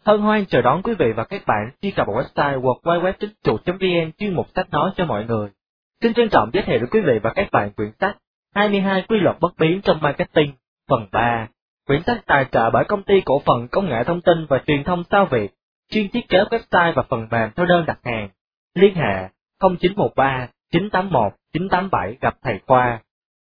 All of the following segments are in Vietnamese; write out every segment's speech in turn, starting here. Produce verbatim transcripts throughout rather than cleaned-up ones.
Hân hoan chào đón quý vị và các bạn truy cập vào website w w w chấm chuột chấm v n chuyên mục sách nói cho mọi người. Xin trân trọng giới thiệu với quý vị và các bạn quyển sách hai mươi hai quy luật bất biến trong marketing, phần ba. Quyển sách tài trợ bởi công ty cổ phần công nghệ thông tin và truyền thông Sao Việt, chuyên thiết kế website và phần mềm theo đơn đặt hàng. Liên hệ không chín một ba chín tám một chín tám bảy gặp thầy Khoa.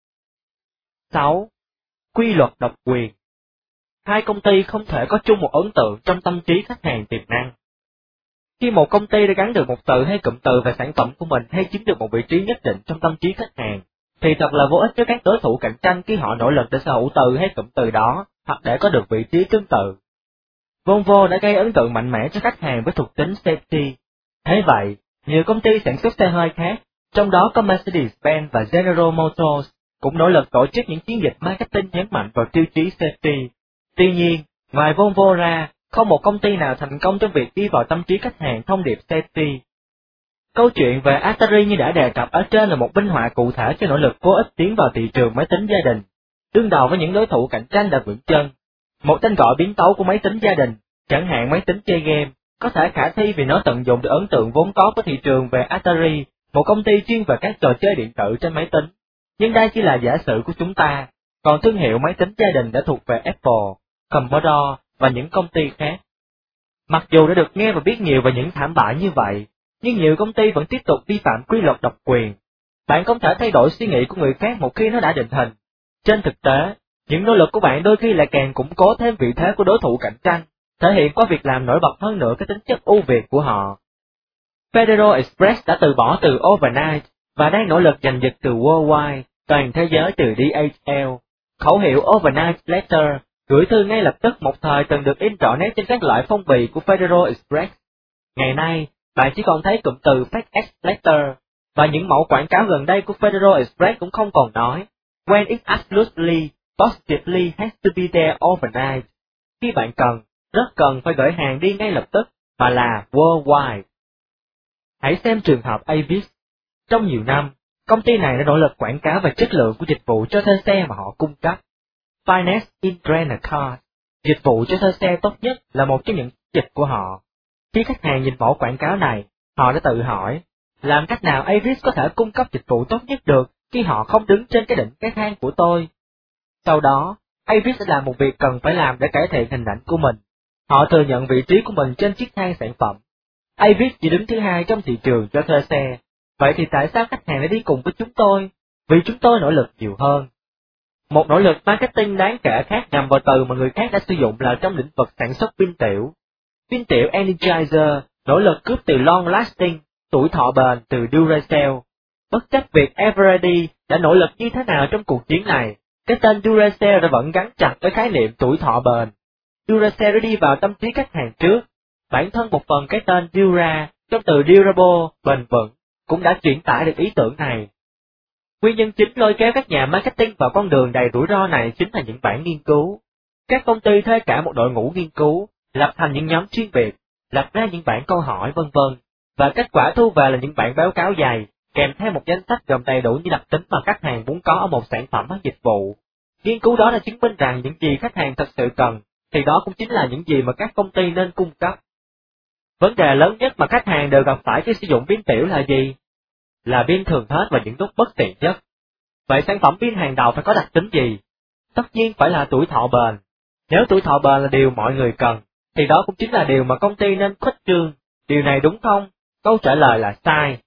sáu. Quy luật độc quyền. Hai công ty không thể có chung một ấn tượng trong tâm trí khách hàng tiềm năng. Khi một công ty đã gắn được một từ hay cụm từ về sản phẩm của mình hay chiếm được một vị trí nhất định trong tâm trí khách hàng, thì thật là vô ích cho các đối thủ cạnh tranh khi họ nỗ lực để sở hữu từ hay cụm từ đó, hoặc để có được vị trí tương tự. Volvo đã gây ấn tượng mạnh mẽ cho khách hàng với thuộc tính safety. Thế vậy, nhiều công ty sản xuất xe hơi khác, trong đó có Mercedes-Benz và General Motors, cũng nỗ lực tổ chức những chiến dịch marketing nhấn mạnh vào tiêu chí safety. Tuy nhiên, ngoài Volvo ra, không một công ty nào thành công trong việc đi vào tâm trí khách hàng thông điệp safety. Câu chuyện về Atari như đã đề cập ở trên là một minh họa cụ thể cho nỗ lực vô ích tiến vào thị trường máy tính gia đình, đương đầu với những đối thủ cạnh tranh đã vững chân. Một tên gọi biến tấu của máy tính gia đình, chẳng hạn máy tính chơi game, có thể khả thi vì nó tận dụng được ấn tượng vốn có của thị trường về Atari, một công ty chuyên về các trò chơi điện tử trên máy tính. Nhưng đây chỉ là giả sử của chúng ta, còn thương hiệu máy tính gia đình đã thuộc về Apple, Commodore và những công ty khác. Mặc dù đã được nghe và biết nhiều về những thảm bại như vậy, nhưng nhiều công ty vẫn tiếp tục vi phạm quy luật độc quyền. Bạn không thể thay đổi suy nghĩ của người khác một khi nó đã định hình. Trên thực tế, những nỗ lực của bạn đôi khi lại càng củng cố thêm vị thế của đối thủ cạnh tranh, thể hiện qua việc làm nổi bật hơn nữa cái tính chất ưu việt của họ. Federal Express đã từ bỏ từ overnight và đang nỗ lực giành giật từ worldwide, toàn thế giới từ D H L. Khẩu hiệu overnight letter, gửi thư ngay lập tức một thời từng được in rõ nét trên các loại phong bì của Federal Express. Ngày nay, bạn chỉ còn thấy cụm từ FedEx letter, và những mẫu quảng cáo gần đây của Federal Express cũng không còn nói when it absolutely, positively has to be there overnight. Khi bạn cần, rất cần phải gửi hàng đi ngay lập tức, mà là worldwide. Hãy xem trường hợp Avis. Trong nhiều năm, công ty này đã nỗ lực quảng cáo về chất lượng của dịch vụ cho thuê xe mà họ cung cấp. Finance in Rent-A-Car, dịch vụ cho thuê xe tốt nhất là một trong những dịch của họ. Khi khách hàng nhìn mẫu quảng cáo này, họ đã tự hỏi, làm cách nào Avis có thể cung cấp dịch vụ tốt nhất được khi họ không đứng trên cái đỉnh cái thang của tôi? Sau đó, Avis đã làm một việc cần phải làm để cải thiện hình ảnh của mình. Họ thừa nhận vị trí của mình trên chiếc thang sản phẩm. Avis chỉ đứng thứ hai trong thị trường cho thuê xe. Vậy thì tại sao khách hàng lại đi cùng với chúng tôi? Vì chúng tôi nỗ lực nhiều hơn. Một nỗ lực marketing đáng kể khác nhằm vào từ mà người khác đã sử dụng là trong lĩnh vực sản xuất pin tiểu. Pin tiểu Energizer nỗ lực cướp từ long lasting, tuổi thọ bền từ Duracell. Bất chấp việc Eveready đã nỗ lực như thế nào trong cuộc chiến này, cái tên Duracell đã vẫn gắn chặt với khái niệm tuổi thọ bền. Duracell đã đi vào tâm trí khách hàng trước. Bản thân một phần cái tên Dura trong từ durable, bền vững, cũng đã truyền tải được ý tưởng này. Nguyên nhân chính lôi kéo các nhà marketing vào con đường đầy rủi ro này chính là những bản nghiên cứu. Các công ty thuê cả một đội ngũ nghiên cứu, lập thành những nhóm chuyên biệt, lập ra những bản câu hỏi vân vân, và kết quả thu về là những bản báo cáo dày, kèm theo một danh sách gồm đầy đủ những đặc tính mà khách hàng muốn có ở một sản phẩm hoặc dịch vụ. Nghiên cứu đó đã chứng minh rằng những gì khách hàng thật sự cần, thì đó cũng chính là những gì mà các công ty nên cung cấp. Vấn đề lớn nhất mà khách hàng đều gặp phải khi sử dụng pin tiểu là gì? Là pin thường hết và những lúc bất tiện nhất. Vậy sản phẩm pin hàng đầu phải có đặc tính gì? Tất nhiên phải là tuổi thọ bền. Nếu tuổi thọ bền là điều mọi người cần, thì đó cũng chính là điều mà công ty nên khuếch trương. Điều này đúng không? Câu trả lời là sai.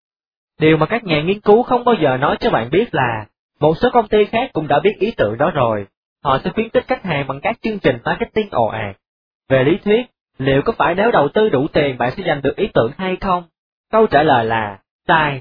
Điều mà các nhà nghiên cứu không bao giờ nói cho bạn biết là, một số công ty khác cũng đã biết ý tưởng đó rồi. Họ sẽ khuyến khích khách hàng bằng các chương trình marketing ồ ạt. Về lý thuyết, liệu có phải nếu đầu tư đủ tiền bạn sẽ giành được ý tưởng hay không? Câu trả lời là sai.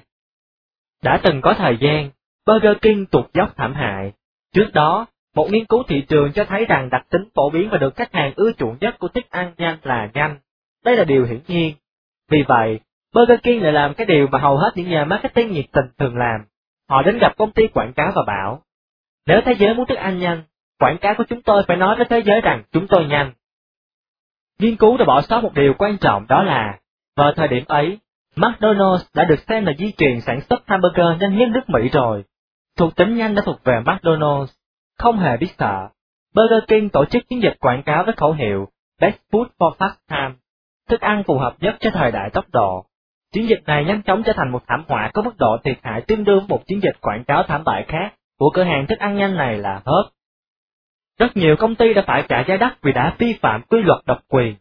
Đã từng có thời gian, Burger King tụt dốc thảm hại. Trước đó, một nghiên cứu thị trường cho thấy rằng đặc tính phổ biến và được khách hàng ưa chuộng nhất của thức ăn nhanh là nhanh. Đây là điều hiển nhiên. Vì vậy, Burger King lại làm cái điều mà hầu hết những nhà marketing nhiệt tình thường làm. Họ đến gặp công ty quảng cáo và bảo, nếu thế giới muốn thức ăn nhanh, quảng cáo của chúng tôi phải nói với thế giới rằng chúng tôi nhanh. Nghiên cứu đã bỏ sót một điều quan trọng, đó là, vào thời điểm ấy, McDonald's đã được xem là di truyền sản xuất hamburger nhanh nhất nước Mỹ rồi. Thuộc tính nhanh đã thuộc về McDonald's. Không hề biết sợ, Burger King tổ chức chiến dịch quảng cáo với khẩu hiệu Best Food for Fast Time, thức ăn phù hợp nhất cho thời đại tốc độ. Chiến dịch này nhanh chóng trở thành một thảm họa có mức độ thiệt hại tương đương một chiến dịch quảng cáo thảm bại khác của cửa hàng thức ăn nhanh này là Hớt. Rất nhiều công ty đã phải trả giá đắt vì đã vi phạm quy luật độc quyền.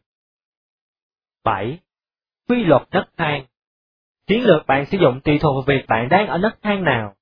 bảy. Quy luật nấc thang. Chiến lược bạn sử dụng tùy thuộc vào việc bạn đang ở nấc thang nào.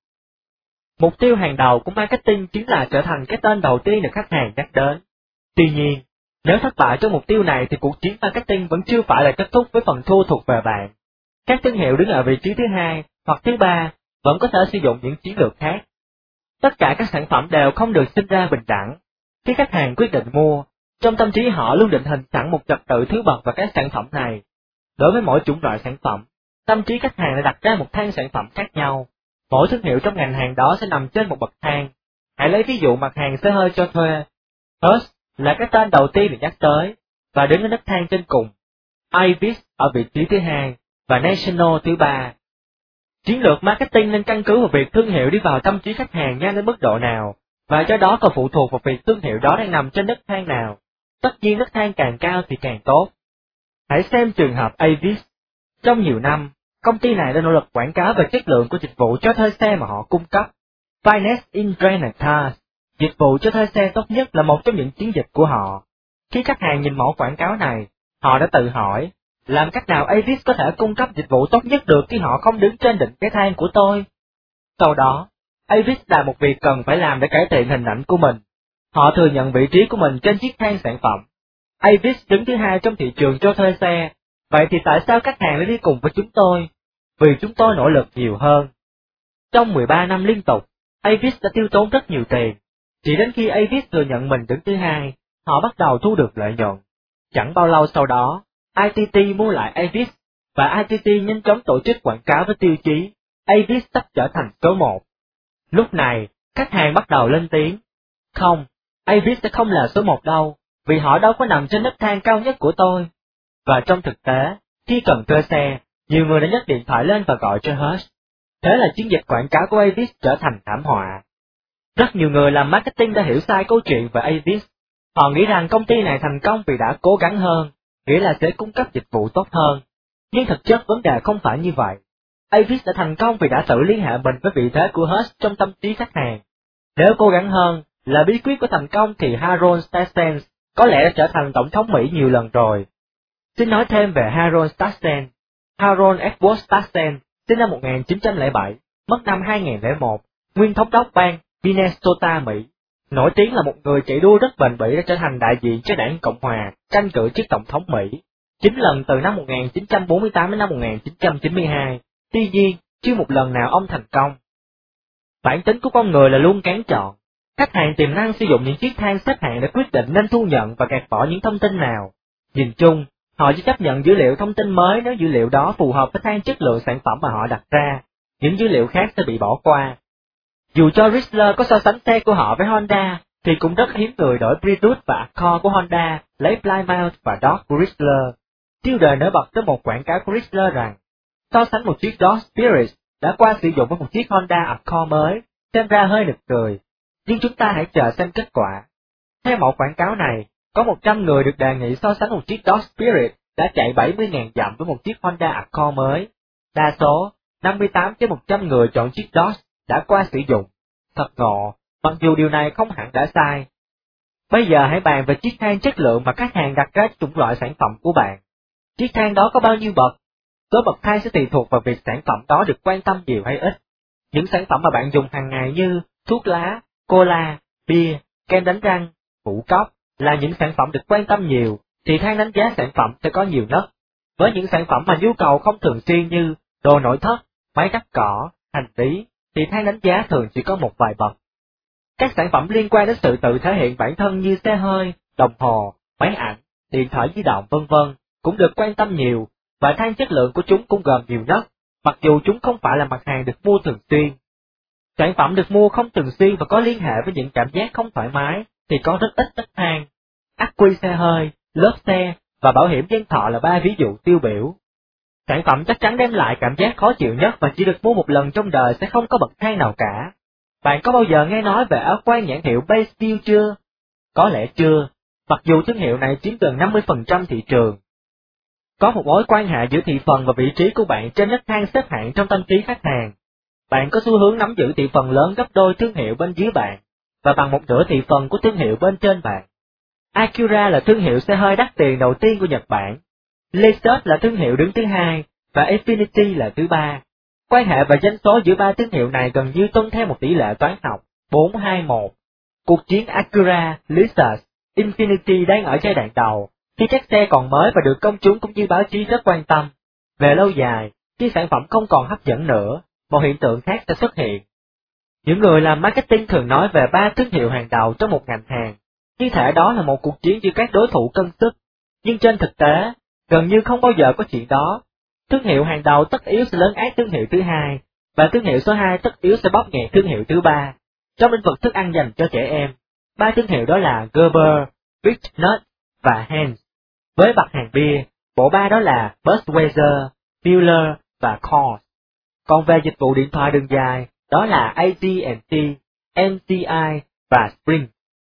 Mục tiêu hàng đầu của marketing chính là trở thành cái tên đầu tiên được khách hàng nhắc đến. Tuy nhiên, nếu thất bại trong mục tiêu này thì cuộc chiến marketing vẫn chưa phải là kết thúc với phần thua thuộc về bạn. Các thương hiệu đứng ở vị trí thứ hai hoặc thứ ba vẫn có thể sử dụng những chiến lược khác. Tất cả các sản phẩm đều không được sinh ra bình đẳng. Khi khách hàng quyết định mua, trong tâm trí họ luôn định hình sẵn một trật tự thứ bậc vào các sản phẩm này. Đối với mỗi chủng loại sản phẩm, tâm trí khách hàng đã đặt ra một thang sản phẩm khác nhau. Mỗi thương hiệu trong ngành hàng đó sẽ nằm trên một bậc thang. Hãy lấy ví dụ mặt hàng xe hơi cho thuê. Hertz là cái tên đầu tiên được nhắc tới, và đứng ở nấc thang trên cùng. Avis ở vị trí thứ hai, và National thứ ba. Chiến lược marketing nên căn cứ vào việc thương hiệu đi vào tâm trí khách hàng nhanh đến mức độ nào, và do đó còn phụ thuộc vào việc thương hiệu đó đang nằm trên nấc thang nào. Tất nhiên nấc thang càng cao thì càng tốt. Hãy xem trường hợp Avis. Trong nhiều năm, công ty này đã nỗ lực quảng cáo về chất lượng của dịch vụ cho thuê xe mà họ cung cấp. Finest in Rent Cars, dịch vụ cho thuê xe tốt nhất là một trong những chiến dịch của họ. Khi khách hàng nhìn mẫu quảng cáo này, họ đã tự hỏi, làm cách nào Avis có thể cung cấp dịch vụ tốt nhất được khi họ không đứng trên đỉnh cái thang của tôi? Sau đó, Avis làm một việc cần phải làm để cải thiện hình ảnh của mình. Họ thừa nhận vị trí của mình trên chiếc thang sản phẩm. Avis đứng thứ hai trong thị trường cho thuê xe, vậy thì tại sao khách hàng lại đi cùng với chúng tôi? Vì chúng tôi nỗ lực nhiều hơn. Trong mười ba năm liên tục, Avis đã tiêu tốn rất nhiều tiền. Chỉ đến khi Avis thừa nhận mình đứng thứ hai, họ bắt đầu thu được lợi nhuận. Chẳng bao lâu sau đó, i tê tê mua lại Avis, và i tê tê nhanh chóng tổ chức quảng cáo với tiêu chí Avis sắp trở thành số một. Lúc này, khách hàng bắt đầu lên tiếng. Không, Avis sẽ không là số một đâu, vì họ đâu có nằm trên nấc thang cao nhất của tôi. Và trong thực tế, khi cần thuê xe, nhiều người đã nhấc điện thoại lên và gọi cho Hertz. Thế là chiến dịch quảng cáo của Avis trở thành thảm họa. Rất nhiều người làm marketing đã hiểu sai câu chuyện về Avis. Họ nghĩ rằng công ty này thành công vì đã cố gắng hơn, nghĩa là sẽ cung cấp dịch vụ tốt hơn. Nhưng thực chất vấn đề không phải như vậy. Avis đã thành công vì đã tự liên hệ mình với vị thế của Hertz trong tâm trí khách hàng. Nếu cố gắng hơn là bí quyết của thành công thì Harold Stassen có lẽ đã trở thành tổng thống Mỹ nhiều lần rồi. Xin nói thêm về Harold Stassen. Harold Edward Stassen, sinh năm một nghìn chín trăm lẻ bảy, mất năm hai nghìn lẻ một, nguyên thống đốc bang Minnesota, Mỹ. Nổi tiếng là một người chạy đua rất bền bỉ đã trở thành đại diện cho đảng Cộng Hòa, tranh cử chức tổng thống Mỹ, chín lần từ năm một nghìn chín trăm bốn mươi tám đến năm một nghìn chín trăm chín mươi hai, tuy nhiên, chưa một lần nào ông thành công. Bản tính của con người là luôn kén chọn. Khách hàng tiềm năng sử dụng những chiếc thang xếp hạng để quyết định nên thu nhận và gạt bỏ những thông tin nào. Nhìn chung, họ chỉ chấp nhận dữ liệu thông tin mới nếu dữ liệu đó phù hợp với thang chất lượng sản phẩm mà họ đặt ra, những dữ liệu khác sẽ bị bỏ qua. Dù cho Chrysler có so sánh xe của họ với Honda, thì cũng rất hiếm người đổi Prius và Accord của Honda lấy Plymouth và Dodge của Chrysler. Tiêu đề nổi bật tới một quảng cáo của Chrysler rằng, so sánh một chiếc Dodge Spirit đã qua sử dụng với một chiếc Honda Accord mới, xem ra hơi nực cười. Nhưng chúng ta hãy chờ xem kết quả. Theo mẫu quảng cáo này, có một trăm người được đề nghị so sánh một chiếc Dodge Spirit đã chạy bảy mươi nghìn dặm với một chiếc Honda Accord mới. Đa số, năm mươi tám trên một trăm người chọn chiếc Dodge đã qua sử dụng. Thật ngộ, mặc dù điều này không hẳn đã sai. Bây giờ hãy bàn về chiếc thang chất lượng mà khách hàng đặt ra chủng loại sản phẩm của bạn. Chiếc thang đó có bao nhiêu bậc? Số bậc thang sẽ tùy thuộc vào việc sản phẩm đó được quan tâm nhiều hay ít. Những sản phẩm mà bạn dùng hàng ngày như thuốc lá, cola, bia, kem đánh răng, ngũ cốc là những sản phẩm được quan tâm nhiều, thì thang đánh giá sản phẩm sẽ có nhiều nấc. Với những sản phẩm mà nhu cầu không thường xuyên như đồ nội thất, máy cắt cỏ, hành lý, thì thang đánh giá thường chỉ có một vài bậc. Các sản phẩm liên quan đến sự tự thể hiện bản thân như xe hơi, đồng hồ, máy ảnh, điện thoại di động vân vân cũng được quan tâm nhiều, và thang chất lượng của chúng cũng gồm nhiều nấc, mặc dù chúng không phải là mặt hàng được mua thường xuyên. Sản phẩm được mua không thường xuyên và có liên hệ với những cảm giác không thoải mái thì có rất ít nấc thang. Ắc quy xe hơi, lớp xe và bảo hiểm nhân thọ là ba ví dụ tiêu biểu. Sản phẩm chắc chắn đem lại cảm giác khó chịu nhất và chỉ được mua một lần trong đời sẽ không có bậc thang nào cả. Bạn có bao giờ nghe nói về áo quan nhãn hiệu Base View chưa? Có lẽ chưa, mặc dù thương hiệu này chiếm gần năm mươi phần trăm thị trường. Có một mối quan hệ giữa thị phần và vị trí của bạn trên nấc thang xếp hạng trong tâm trí khách hàng. Bạn có xu hướng nắm giữ thị phần lớn gấp đôi thương hiệu bên dưới bạn, và bằng một nửa thị phần của thương hiệu bên trên bạn. Acura là thương hiệu xe hơi đắt tiền đầu tiên của Nhật Bản. Lexus là thương hiệu đứng thứ hai, và Infiniti là thứ ba. Quan hệ và doanh số giữa ba thương hiệu này gần như tuân theo một tỷ lệ toán học bốn hai một. Cuộc chiến Acura, Lexus, Infiniti đang ở giai đoạn đầu, khi các xe còn mới và được công chúng cũng như báo chí rất quan tâm. Về lâu dài, khi sản phẩm không còn hấp dẫn nữa, một hiện tượng khác sẽ xuất hiện. Những người làm marketing thường nói về ba thương hiệu hàng đầu trong một ngành hàng, như thể đó là một cuộc chiến giữa các đối thủ cân sức. Nhưng trên thực tế, gần như không bao giờ có chuyện đó. Thương hiệu hàng đầu tất yếu sẽ lấn át thương hiệu thứ hai, và thương hiệu số hai tất yếu sẽ bóp nghẹt thương hiệu thứ ba. Trong lĩnh vực thức ăn dành cho trẻ em, ba thương hiệu đó là Gerber, Big Nut và Heinz. Với mặt hàng bia, bộ ba đó là Budweiser, Miller và Coors. Còn về dịch vụ điện thoại đường dài, đó là a tê and tê, em xê i và Sprint.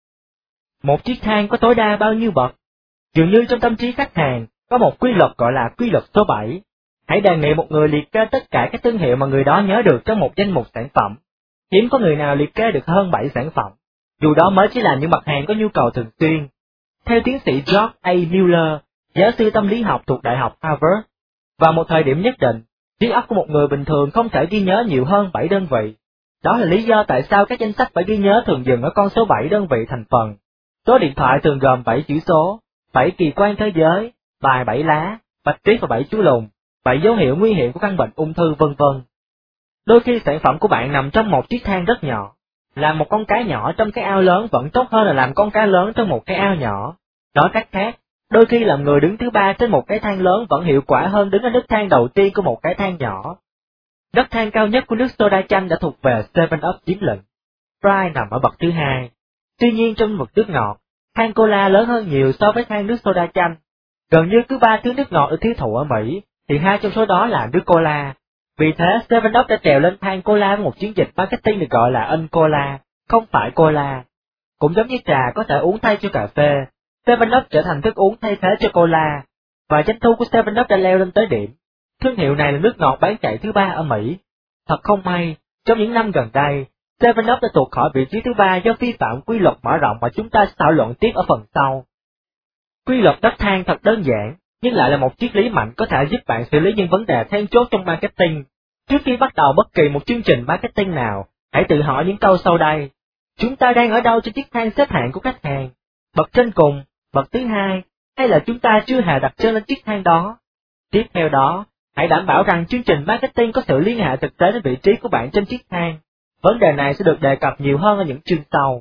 Một chiếc thang có tối đa bao nhiêu bậc? Dường như trong tâm trí khách hàng, có một quy luật gọi là quy luật số bảy. Hãy đề nghị một người liệt kê tất cả các thương hiệu mà người đó nhớ được trong một danh mục sản phẩm. Hiếm có người nào liệt kê được hơn bảy sản phẩm, dù đó mới chỉ là những mặt hàng có nhu cầu thường xuyên. Theo tiến sĩ George A. Mueller, giáo sư tâm lý học thuộc Đại học Harvard, vào một thời điểm nhất định, trí óc của một người bình thường không thể ghi nhớ nhiều hơn bảy đơn vị. Đó là lý do tại sao các danh sách phải ghi nhớ thường dừng ở con số bảy đơn vị thành phần. Số điện thoại thường gồm bảy chữ số, bảy kỳ quan thế giới, bài bảy lá, bạch tuyết và bảy chú lùn, bảy dấu hiệu nguy hiểm của căn bệnh ung thư vân vân. Đôi khi sản phẩm của bạn nằm trong một chiếc thang rất nhỏ. Làm một con cá nhỏ trong cái ao lớn vẫn tốt hơn là làm con cá lớn trong một cái ao nhỏ. Nói cách khác, đôi khi làm người đứng thứ ba trên một cái thang lớn vẫn hiệu quả hơn đứng ở nấc thang đầu tiên của một cái thang nhỏ. Nấc thang cao nhất của nước soda chanh đã thuộc về seven up chiếm lĩnh. Sprite nằm ở bậc thứ hai. Tuy nhiên trong vực nước ngọt, thang cola lớn hơn nhiều so với thang nước soda chanh. Gần như cứ ba thứ nước ngọt được tiêu thụ ở Mỹ, thì hai trong số đó là nước cola. Vì thế, seven up đã trèo lên thang cola với một chiến dịch marketing được gọi là Uncola, không phải cola. Cũng giống như trà có thể uống thay cho cà phê, seven up trở thành thức uống thay thế cho cola, và doanh thu của seven up đã leo lên tới điểm. Thương hiệu này là nước ngọt bán chạy thứ ba ở Mỹ. Thật không may, trong những năm gần đây, seven up đã tụt khỏi vị trí thứ ba do vi phạm quy luật mở rộng mà chúng ta sẽ thảo luận tiếp ở phần sau. Quy luật nấc thang thật đơn giản, nhưng lại là một triết lý mạnh có thể giúp bạn xử lý những vấn đề then chốt trong marketing. Trước khi bắt đầu bất kỳ một chương trình marketing nào, hãy tự hỏi những câu sau đây. Chúng ta đang ở đâu trên chiếc thang xếp hạng của khách hàng? Bậc trên cùng, bậc thứ hai, hay là chúng ta chưa hề đặt chân lên chiếc thang đó? Tiếp theo đó, hãy đảm bảo rằng chương trình marketing có sự liên hệ thực tế đến vị trí của bạn trên chiếc thang. Vấn đề này sẽ được đề cập nhiều hơn ở những chương sau.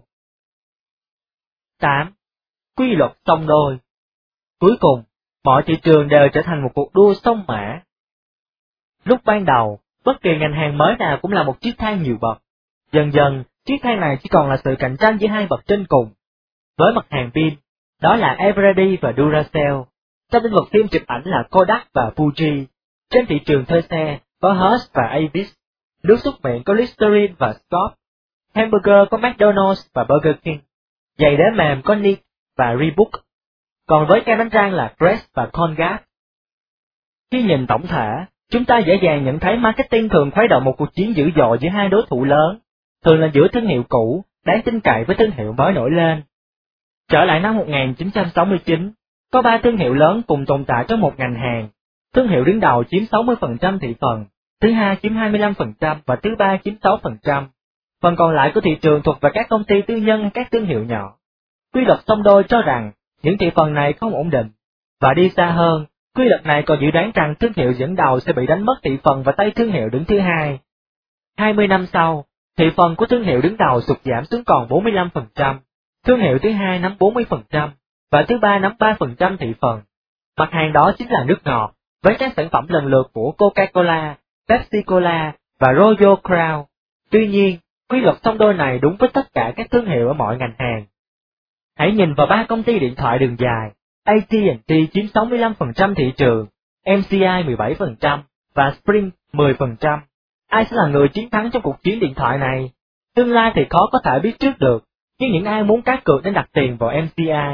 tám. Quy luật song đôi. Cuối cùng, mọi thị trường đều trở thành một cuộc đua song mã. Lúc ban đầu, bất kỳ ngành hàng mới nào cũng là một chiếc thang nhiều bậc. Dần dần, chiếc thang này chỉ còn là sự cạnh tranh giữa hai bậc trên cùng. Với mặt hàng pin, đó là Eveready và Duracell. Trong lĩnh vực phim chụp ảnh là Kodak và Fuji. Trên thị trường thuê xe, có Hearst và Avis. Nước súc miệng có Listerine và Scott. Hamburger có McDonald's và Burger King. Giày đế mềm có Nike và Reebok. Còn với kem đánh răng là Crest và Colgate. Khi nhìn tổng thể, chúng ta dễ dàng nhận thấy marketing thường khuấy động một cuộc chiến dữ dội giữa hai đối thủ lớn, thường là giữa thương hiệu cũ, đáng tin cậy với thương hiệu mới nổi lên. Trở lại năm một nghìn chín trăm sáu mươi chín, có ba thương hiệu lớn cùng tồn tại trong một ngành hàng. Thương hiệu đứng đầu chiếm sáu mươi phần trăm thị phần, thứ hai chiếm hai mươi lăm phần trăm và thứ ba chiếm sáu phần trăm. Phần còn lại của thị trường thuộc về các công ty tư nhân hay các thương hiệu nhỏ. Quy luật song đôi cho rằng những thị phần này không ổn định, và đi xa hơn, quy luật này còn dự đoán rằng thương hiệu dẫn đầu sẽ bị đánh mất thị phần vào tay thương hiệu đứng thứ hai. hai mươi năm sau, thị phần của thương hiệu đứng đầu sụt giảm xuống còn bốn mươi lăm phần trăm, thương hiệu thứ hai nắm bốn mươi phần trăm, và thứ ba nắm ba phần trăm thị phần. Mặt hàng đó chính là nước ngọt, với các sản phẩm lần lượt của Coca-Cola, Pepsi-Cola và Royal Crown. Tuy nhiên, quy luật song đôi này đúng với tất cả các thương hiệu ở mọi ngành hàng. Hãy nhìn vào ba công ty điện thoại đường dài. a tê and tê chiếm sáu mươi lăm phần trăm thị trường, em xê i mười bảy phần trăm và Sprint mười phần trăm. Ai sẽ là người chiến thắng trong cuộc chiến điện thoại này? Tương lai thì khó có thể biết trước được, nhưng những ai muốn cá cược nên đặt tiền vào em xê i.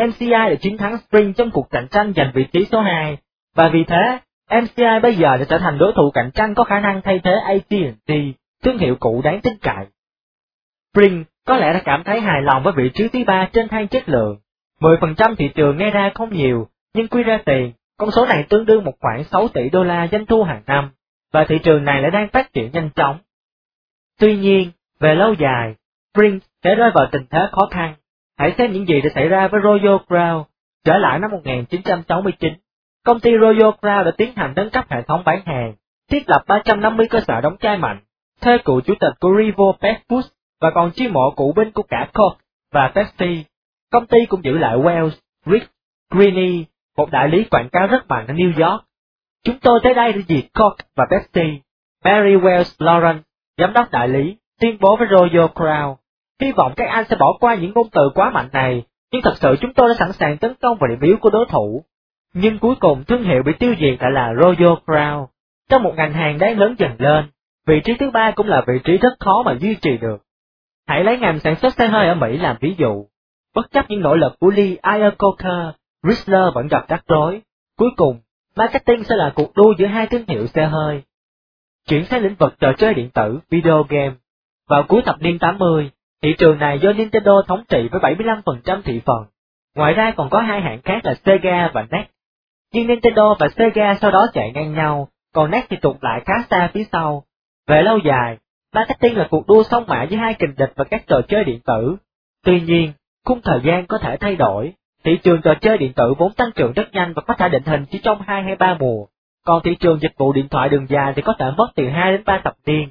em xê i đã chiến thắng Spring trong cuộc cạnh tranh giành vị trí số hai, và vì thế, em xê i bây giờ đã trở thành đối thủ cạnh tranh có khả năng thay thế a tê and tê, thương hiệu cũ đáng tin cậy. Spring có lẽ đã cảm thấy hài lòng với vị trí thứ ba trên thang chất lượng. mười phần trăm thị trường nghe ra không nhiều, nhưng quy ra tiền, con số này tương đương một khoảng sáu tỷ đô la doanh thu hàng năm, và thị trường này lại đang phát triển nhanh chóng. Tuy nhiên, về lâu dài, Spring sẽ rơi vào tình thế khó khăn. Hãy xem những gì đã xảy ra với Royal Crown. Trở lại năm một nghìn chín trăm sáu mươi chín, công ty Royal Crown đã tiến hành nâng cấp hệ thống bán hàng, thiết lập ba trăm năm mươi cơ sở đóng chai mạnh, thuê cựu chủ tịch của Rival Pet Foods và còn chiêu mộ cựu binh của cả Coke và Pepsi. Công ty cũng giữ lại Wells, Rick, Greene, một đại lý quảng cáo rất mạnh ở New York. Chúng tôi tới đây để diệt Coke và Pepsi. Mary Wells Lawrence, giám đốc đại lý, tuyên bố với Royal Crown. Hy vọng các anh sẽ bỏ qua những ngôn từ quá mạnh này, nhưng thật sự chúng tôi đã sẵn sàng tấn công vào điểm yếu của đối thủ. Nhưng cuối cùng thương hiệu bị tiêu diệt lại là Royal Crown. Trong một ngành hàng đang lớn dần lên, vị trí thứ ba cũng là vị trí rất khó mà duy trì được. Hãy lấy ngành sản xuất xe hơi ở Mỹ làm ví dụ. Bất chấp những nỗ lực của Lee Iacocca, Chrysler vẫn gặp rắc rối. Cuối cùng, marketing sẽ là cuộc đua giữa hai thương hiệu xe hơi. Chuyển sang lĩnh vực trò chơi điện tử, video game. Vào cuối thập niên tám mươi, thị trường này do Nintendo thống trị với bảy mươi lăm phần trăm thị phần. Ngoài ra còn có hai hãng khác là Sega và nét. Nhưng Nintendo và Sega sau đó chạy ngang nhau, còn nét thì tụt lại khá xa phía sau. Về lâu dài, marketing là cuộc đua song mã giữa hai kình địch và các trò chơi điện tử. Tuy nhiên, khung thời gian có thể thay đổi. Thị trường trò chơi điện tử vốn tăng trưởng rất nhanh và có thể định hình chỉ trong hai hay ba mùa, còn thị trường dịch vụ điện thoại đường dài thì có thể mất từ hai đến ba thập niên.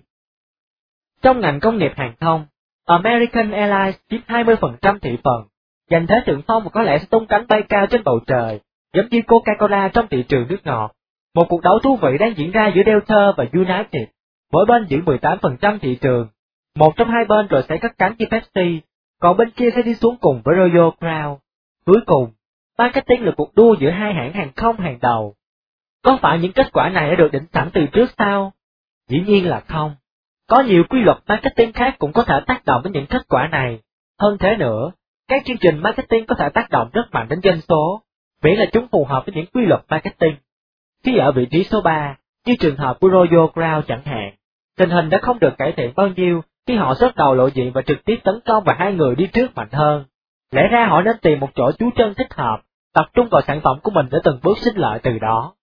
Trong ngành công nghiệp hàng không, American Airlines chiếm hai mươi phần trăm thị phần, giành thế thượng phong và có lẽ sẽ tung cánh bay cao trên bầu trời, giống như Coca-Cola trong thị trường nước ngọt. Một cuộc đấu thú vị đang diễn ra giữa Delta và United, mỗi bên giữ mười tám phần trăm thị trường. Một trong hai bên rồi sẽ cất cánh như Pepsi, còn bên kia sẽ đi xuống cùng với Royal Crown. Cuối cùng, marketing là cuộc đua giữa hai hãng hàng không hàng đầu. Có phải những kết quả này đã được định sẵn từ trước sao? Dĩ nhiên là không. Có nhiều quy luật marketing khác cũng có thể tác động đến những kết quả này. Hơn thế nữa, các chương trình marketing có thể tác động rất mạnh đến doanh số, miễn là chúng phù hợp với những quy luật marketing. Khi ở vị trí số ba, như trường hợp của Royal Crown chẳng hạn, tình hình đã không được cải thiện bao nhiêu khi họ xuất đầu lộ diện và trực tiếp tấn công và hai người đi trước mạnh hơn. Lẽ ra họ nên tìm một chỗ trú chân thích hợp, tập trung vào sản phẩm của mình để từng bước sinh lợi từ đó.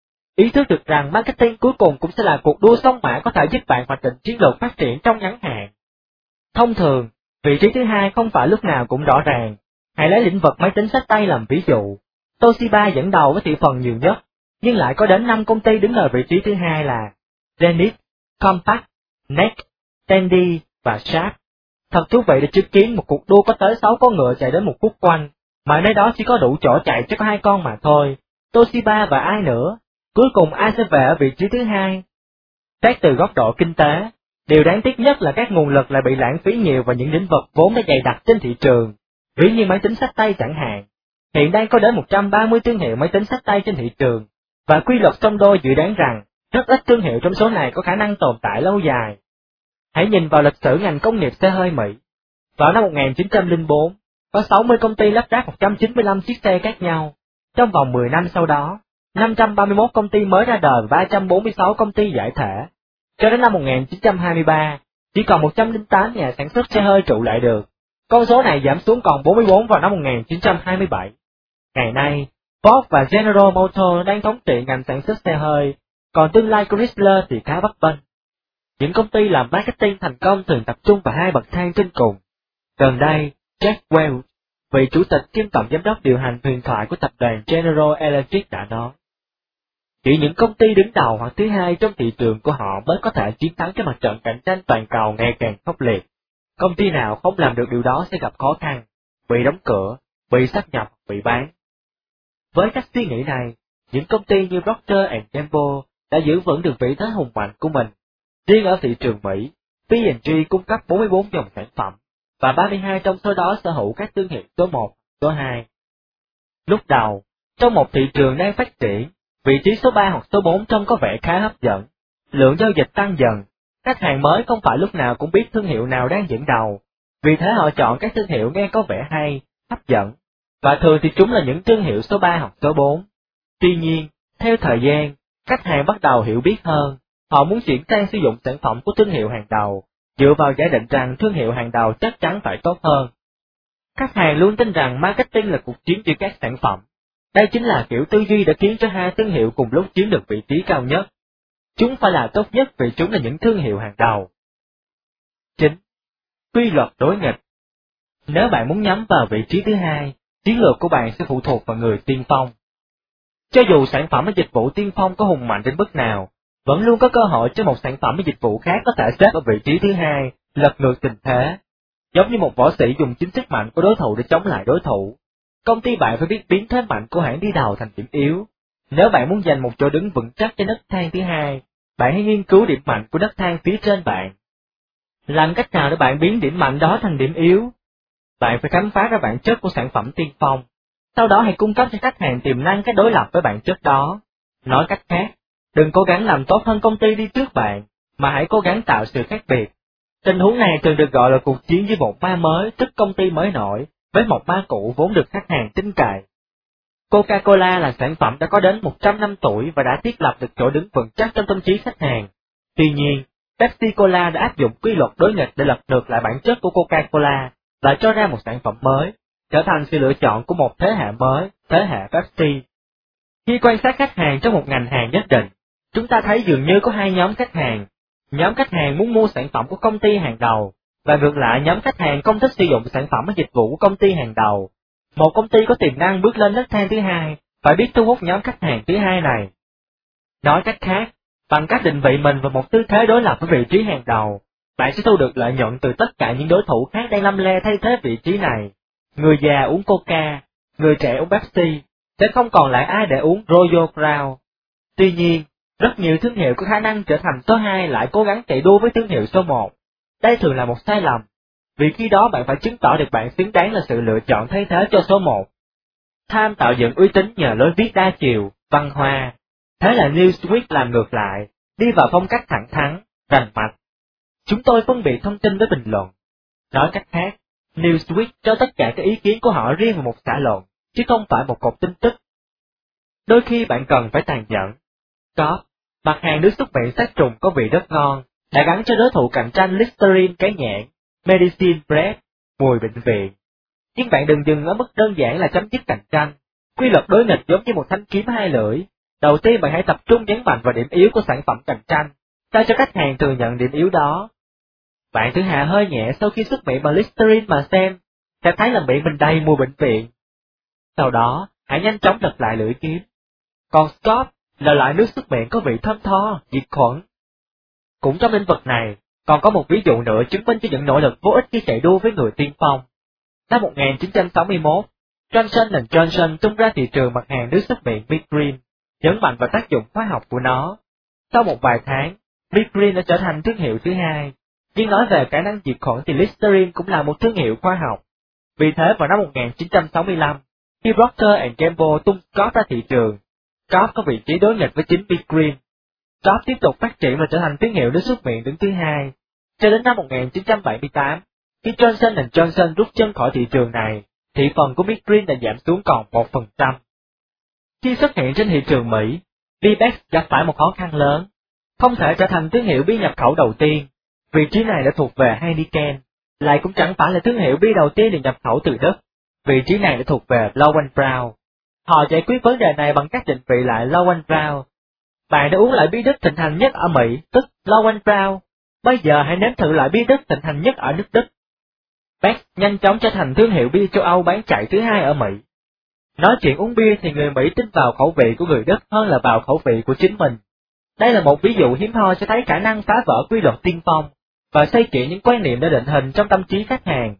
Ý thức được rằng marketing cuối cùng cũng sẽ là cuộc đua song mã có thể giúp bạn hoạch định chiến lược phát triển trong ngắn hạn. Thông thường, vị trí thứ hai không phải lúc nào cũng rõ ràng. Hãy lấy lĩnh vực máy tính xách tay làm ví dụ. Toshiba dẫn đầu với thị phần nhiều nhất, nhưng lại có đến năm công ty đứng ở vị trí thứ hai là Zenith, Compaq, nét, Tandy và Sharp. Thật thú vị để chứng kiến một cuộc đua có tới sáu con ngựa chạy đến một khúc quanh, mà nơi đó chỉ có đủ chỗ chạy cho có hai con mà thôi. Toshiba và ai nữa? Cuối cùng ai sẽ về ở vị trí thứ hai? Xét từ góc độ kinh tế, điều đáng tiếc nhất là các nguồn lực lại bị lãng phí nhiều vào những lĩnh vực vốn đã dày đặc trên thị trường, ví như máy tính xách tay chẳng hạn. Hiện đang có đến một trăm ba mươi thương hiệu máy tính xách tay trên thị trường, và quy luật song đôi dự đoán rằng rất ít thương hiệu trong số này có khả năng tồn tại lâu dài. Hãy nhìn vào lịch sử ngành công nghiệp xe hơi Mỹ. Vào năm một nghìn chín trăm lẻ bốn, có sáu mươi công ty lắp ráp một trăm chín mươi lăm chiếc xe khác nhau. Trong vòng mười năm sau đó, năm trăm ba mươi mốt công ty mới ra đời và ba trăm bốn mươi sáu công ty giải thể. Cho đến năm một nghìn chín trăm hai mươi ba, chỉ còn một trăm lẻ tám nhà sản xuất xe hơi trụ lại được. Con số này giảm xuống còn bốn mươi bốn vào năm một nghìn chín trăm hai mươi bảy. Ngày nay, Ford và General Motors đang thống trị ngành sản xuất xe hơi, còn tương lai của Chrysler thì khá bấp bênh. Những công ty làm marketing thành công thường tập trung vào hai bậc thang trên cùng. Gần đây, Jack Welch, vị chủ tịch kiêm tổng giám đốc điều hành huyền thoại của tập đoàn General Electric đã nói, chỉ những công ty đứng đầu hoặc thứ hai trong thị trường của họ mới có thể chiến thắng trên mặt trận cạnh tranh toàn cầu ngày càng khốc liệt. Công ty nào không làm được điều đó sẽ gặp khó khăn, bị đóng cửa, bị sáp nhập, bị bán. Với cách suy nghĩ này, những công ty như Procter and Gamble đã giữ vững được vị thế hùng mạnh của mình. Riêng ở thị trường Mỹ, pê and giê cung cấp bốn mươi bốn dòng sản phẩm, và ba mươi hai trong số đó sở hữu các thương hiệu số một, số hai. Lúc đầu, trong một thị trường đang phát triển, vị trí số ba hoặc số bốn trông có vẻ khá hấp dẫn. Lượng giao dịch tăng dần, khách hàng mới không phải lúc nào cũng biết thương hiệu nào đang dẫn đầu, vì thế họ chọn các thương hiệu nghe có vẻ hay, hấp dẫn. và thường thì chúng là những thương hiệu số ba hoặc số bốn. Tuy nhiên, theo thời gian, khách hàng bắt đầu hiểu biết hơn, họ muốn chuyển sang sử dụng sản phẩm của thương hiệu hàng đầu, dựa vào giả định rằng thương hiệu hàng đầu chắc chắn phải tốt hơn. Khách hàng luôn tin rằng marketing là cuộc chiến giữa các sản phẩm. Đây chính là kiểu tư duy đã khiến cho hai thương hiệu cùng lúc chiếm được vị trí cao nhất. Chúng phải là tốt nhất vì chúng là những thương hiệu hàng đầu. chín. Quy luật đối nghịch. Nếu bạn muốn nhắm vào vị trí thứ hai, chiến lược của bạn sẽ phụ thuộc vào người tiên phong. Cho dù sản phẩm hay dịch vụ tiên phong có hùng mạnh đến mức nào, vẫn luôn có cơ hội cho một sản phẩm hay dịch vụ khác có thể xếp ở vị trí thứ hai, lật ngược tình thế. Giống như một võ sĩ dùng chính sức mạnh của đối thủ để chống lại đối thủ, công ty bạn phải biết biến thế mạnh của hãng đi đầu thành điểm yếu. Nếu bạn muốn giành một chỗ đứng vững chắc trên nấc thang thứ hai, bạn hãy nghiên cứu điểm mạnh của nấc thang phía trên bạn. Làm cách nào để bạn biến điểm mạnh đó thành điểm yếu? Bạn phải khám phá ra bản chất của sản phẩm tiên phong, sau đó hãy cung cấp cho khách hàng tiềm năng cái đối lập với bản chất đó. Nói cách khác, đừng cố gắng làm tốt hơn công ty đi trước bạn, mà hãy cố gắng tạo sự khác biệt. Tình huống này thường được gọi là cuộc chiến với một ma mới, tức công ty mới nổi, với một ma cũ vốn được khách hàng tin cậy. Coca-Cola là sản phẩm đã có đến một trăm năm tuổi và đã thiết lập được chỗ đứng vững chắc trong tâm trí khách hàng. Tuy nhiên, Pepsi-Cola đã áp dụng quy luật đối nghịch để lật ngược lại bản chất của Coca-Cola và cho ra một sản phẩm mới, trở thành sự lựa chọn của một thế hệ mới, thế hệ Pepsi. Khi quan sát khách hàng trong một ngành hàng nhất định, chúng ta thấy dường như có hai nhóm khách hàng. Nhóm khách hàng muốn mua sản phẩm của công ty hàng đầu, và ngược lại nhóm khách hàng không thích sử dụng sản phẩm hay dịch vụ của công ty hàng đầu. Một công ty có tiềm năng bước lên nấc thang thứ hai, phải biết thu hút nhóm khách hàng thứ hai này. Nói cách khác, bằng cách định vị mình vào một tư thế đối lập với vị trí hàng đầu, bạn sẽ thu được lợi nhuận từ tất cả những đối thủ khác đang lăm le thay thế vị trí này. Người già uống Coca, người trẻ uống Pepsi, sẽ không còn lại ai để uống Royal Crown. Tuy nhiên, rất nhiều thương hiệu có khả năng trở thành số hai lại cố gắng chạy đua với thương hiệu số một. Đây thường là một sai lầm, vì khi đó bạn phải chứng tỏ được bạn xứng đáng là sự lựa chọn thay thế cho số một. Time tạo dựng uy tín nhờ lối viết đa chiều, văn hoa. Thế là Newsweek làm ngược lại, đi vào phong cách thẳng thắn, rành mạch. Chúng tôi phân biệt thông tin với bình luận. Nói cách khác, Newsweek cho tất cả các ý kiến của họ riêng vào một xã luận, chứ không phải một cột tin tức. Đôi khi bạn cần phải tàn nhẫn. Có, mặt hàng nước súc miệng sát trùng có vị rất ngon, đã gắn cho đối thủ cạnh tranh Listerine cái nhãn, Medicine Bread, mùi bệnh viện. Nhưng bạn đừng dừng ở mức đơn giản là chấm dứt cạnh tranh. Quy luật đối nghịch giống như một thanh kiếm hai lưỡi. Đầu tiên bạn hãy tập trung nhấn mạnh vào điểm yếu của sản phẩm cạnh tranh, sao cho khách hàng thừa nhận điểm yếu đó. Bạn thử hạ hơi nhẹ sau khi xuất miệng bằng Listerine mà xem, sẽ thấy là miệng mình đầy mùi bệnh viện. Sau đó, hãy nhanh chóng lật lại lưỡi kiếm. Còn Scott là loại nước xuất miệng có vị thơm tho, diệt khuẩn. Cũng trong lĩnh vực này, còn có một ví dụ nữa chứng minh cho những nỗ lực vô ích khi chạy đua với người tiên phong. Năm một nghìn chín trăm sáu mươi mốt, Johnson and Johnson tung ra thị trường mặt hàng nước xuất miệng Big Green, nhấn mạnh vào tác dụng hóa học của nó. Sau một vài tháng, Big Green đã trở thành thương hiệu thứ hai, nhưng nói về khả năng diệt khuẩn thì Listerine cũng là một thương hiệu khoa học. Vì thế vào năm một nghìn chín trăm sáu mươi lăm, khi Procter and Gamble tung Scott ra thị trường, Scott có vị trí đối nghịch với chính Big Green. Scott tiếp tục phát triển và trở thành thương hiệu nước súc miệng đứng thứ hai, cho đến năm một nghìn chín trăm bảy mươi tám, khi Johnson and Johnson rút chân khỏi thị trường này, thị phần của Big Green đã giảm xuống còn một phần trăm. Khi xuất hiện trên thị trường Mỹ, Vibex gặp phải một khó khăn lớn, không thể trở thành thương hiệu bia nhập khẩu đầu tiên. Vị trí này đã thuộc về Heineken, lại cũng chẳng phải là thương hiệu bia đầu tiên được nhập khẩu từ Đức. Vị trí này đã thuộc về Lowenbrau. Họ giải quyết vấn đề này bằng cách định vị lại Lowenbrau. Bạn đã uống loại bia Đức thịnh hành nhất ở Mỹ, tức Lowenbrau. Bây giờ hãy nếm thử loại bia Đức thịnh hành nhất ở nước Đức. Beck nhanh chóng trở thành thương hiệu bia châu Âu bán chạy thứ hai ở Mỹ. Nói chuyện uống bia thì người Mỹ tin vào khẩu vị của người Đức hơn là vào khẩu vị của chính mình. Đây là một ví dụ hiếm hoi cho thấy khả năng phá vỡ quy luật tiên phong và xây dựng những quan niệm đã định hình trong tâm trí khách hàng.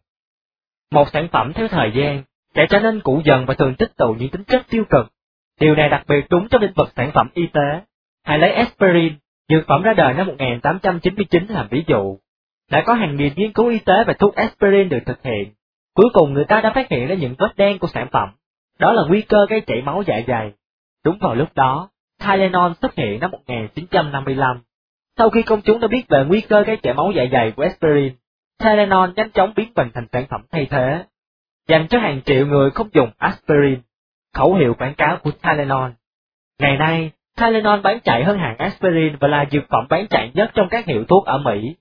Một sản phẩm theo thời gian sẽ trở nên cũ dần và thường tích tụ những tính chất tiêu cực. Điều này đặc biệt đúng trong lĩnh vực sản phẩm y tế. Hãy lấy aspirin, dược phẩm ra đời năm một nghìn tám trăm chín mươi chín làm ví dụ. Đã có hàng nghìn nghiên cứu y tế về thuốc aspirin được thực hiện. Cuối cùng người ta đã phát hiện ra những vết đen của sản phẩm. Đó là nguy cơ gây chảy máu dạ dày. Đúng vào lúc đó, Tylenol xuất hiện năm một nghìn chín trăm năm mươi lăm. Sau khi công chúng đã biết về nguy cơ gây chảy máu dạ dày của aspirin, Tylenol nhanh chóng biến mình thành sản phẩm thay thế. dành cho hàng triệu người không dùng aspirin, khẩu hiệu quảng cáo của Tylenol. Ngày nay, Tylenol bán chạy hơn hãng aspirin và là dược phẩm bán chạy nhất trong các hiệu thuốc ở Mỹ.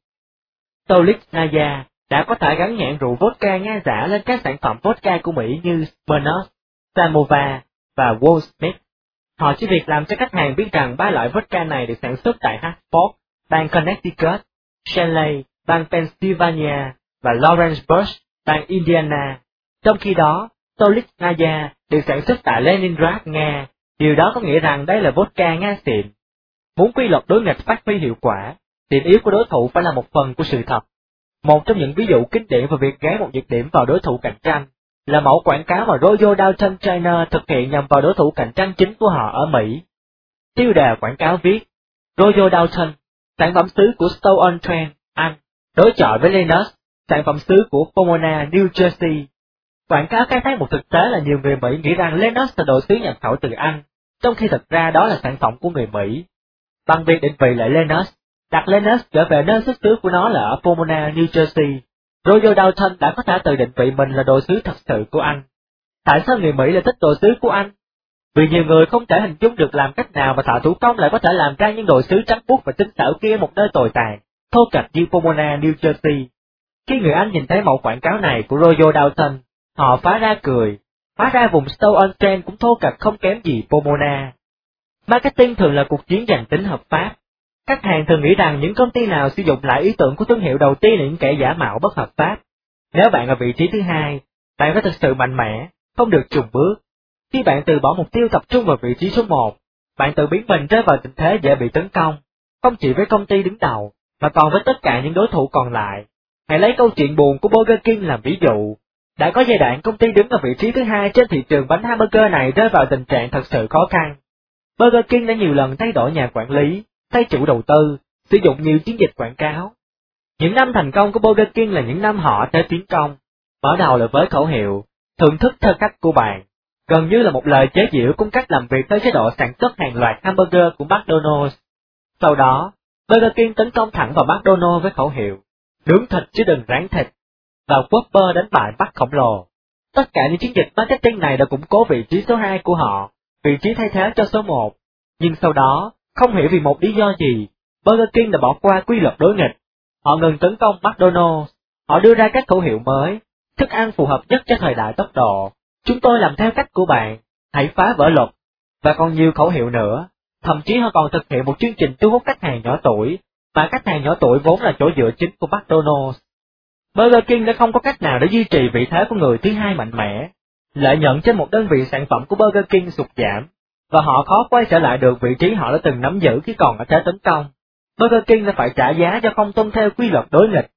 Stolichnaya đã có thể gắn nhãn rượu vodka Nga giả lên các sản phẩm vodka của Mỹ như Smirnoff, Samovar và Wolfsmith. Họ chỉ việc làm cho khách hàng biết rằng ba loại vodka này được sản xuất tại Hartford, bang Connecticut, Shelley, bang Pennsylvania và Lawrenceburg, bang Indiana. Trong khi đó, Stolichnaya được sản xuất tại Leningrad, Nga. Điều đó có nghĩa rằng đây là vodka Nga xịn. Muốn quy luật đối nghịch phát huy hiệu quả, điểm yếu của đối thủ phải là một phần của sự thật. Một trong những ví dụ kinh điển về việc ghé một nhược điểm vào đối thủ cạnh tranh là mẫu quảng cáo mà Royal Downton China thực hiện nhằm vào đối thủ cạnh tranh chính của họ ở Mỹ. Tiêu đề quảng cáo viết: Royal Downton, sản phẩm sứ của Stoke-on-Trent, Anh, đối chọi với Lennox, sản phẩm sứ của Pomona, New Jersey. Quảng cáo khai thác một thực tế là nhiều người Mỹ nghĩ rằng Lennox là đồ sứ nhập khẩu từ Anh, trong khi thực ra đó là sản phẩm của người Mỹ. Bằng việc định vị lại Lennox, đặt Lennox trở về nơi xuất xứ của nó là ở Pomona, New Jersey, Royal Downton đã có thể tự định vị mình là đồ sứ thật sự của Anh. Tại sao người Mỹ lại thích đồ sứ của Anh? Vì nhiều người không thể hình dung được làm cách nào mà thợ thủ công lại có thể làm ra những đồ sứ trắng buốt và tinh xảo kia một nơi tồi tàn, thô kệch như Pomona, New Jersey. Khi người Anh nhìn thấy mẫu quảng cáo này của Royal Downton, họ phá ra cười, hóa ra vùng Stoke-on-Trent cũng thô kệch không kém gì Pomona. Marketing thường là cuộc chiến giành tính hợp pháp. Khách hàng thường nghĩ rằng những công ty nào sử dụng lại ý tưởng của thương hiệu đầu tiên là những kẻ giả mạo bất hợp pháp. Nếu bạn ở vị trí thứ hai, bạn phải thực sự mạnh mẽ, không được chùn bước. Khi bạn từ bỏ mục tiêu tập trung vào vị trí số một, bạn tự biến mình rơi vào tình thế dễ bị tấn công, không chỉ với công ty đứng đầu, mà còn với tất cả những đối thủ còn lại. Hãy lấy câu chuyện buồn của Burger King làm ví dụ. Đã có giai đoạn công ty đứng ở vị trí thứ hai trên thị trường bánh hamburger này rơi vào tình trạng thật sự khó khăn. Burger King đã nhiều lần thay đổi nhà quản lý, thay chủ đầu tư, sử dụng nhiều chiến dịch quảng cáo. Những năm thành công của Burger King là những năm họ tới tiến công, mở đầu là với khẩu hiệu, thưởng thức theo cách của bạn, gần như là một lời chế giễu cung cách làm việc tới chế độ sản xuất hàng loạt hamburger của McDonald's. Sau đó, Burger King tấn công thẳng vào McDonald's với khẩu hiệu, nướng thịt chứ đừng rán thịt, và Whopper đánh bại Mac khổng lồ. Tất cả những chiến dịch marketing này đã củng cố vị trí số hai của họ, vị trí thay thế cho số một. Nhưng sau đó, không hiểu vì một lý do gì, Burger King đã bỏ qua quy luật đối nghịch. Họ ngừng tấn công McDonald's, họ đưa ra các khẩu hiệu mới, thức ăn phù hợp nhất cho thời đại tốc độ, chúng tôi làm theo cách của bạn, hãy phá vỡ luật, và còn nhiều khẩu hiệu nữa. Thậm chí họ còn thực hiện một chương trình thu hút khách hàng nhỏ tuổi, mà khách hàng nhỏ tuổi vốn là chỗ dựa chính của McDonald's. Burger King đã không có cách nào để duy trì vị thế của người thứ hai mạnh mẽ. Lợi nhuận trên một đơn vị sản phẩm của Burger King sụt giảm, và họ khó quay trở lại được vị trí họ đã từng nắm giữ khi còn ở thế tấn công. Burger King đã phải trả giá do không tuân theo quy luật đối nghịch.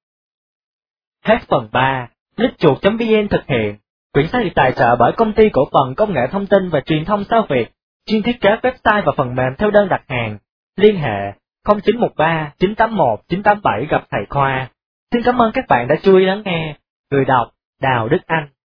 Hết phần ba, lít chuột chấm vn thực hiện. Quyển sách được tài trợ bởi Công ty Cổ phần Công nghệ Thông tin và Truyền thông Sao Việt, chuyên thiết kế website và phần mềm theo đơn đặt hàng. Liên hệ không chín một ba chín tám một chín tám bảy gặp thầy Khoa. Xin cảm ơn các bạn đã chú ý lắng nghe. Người đọc Đào Đức Anh.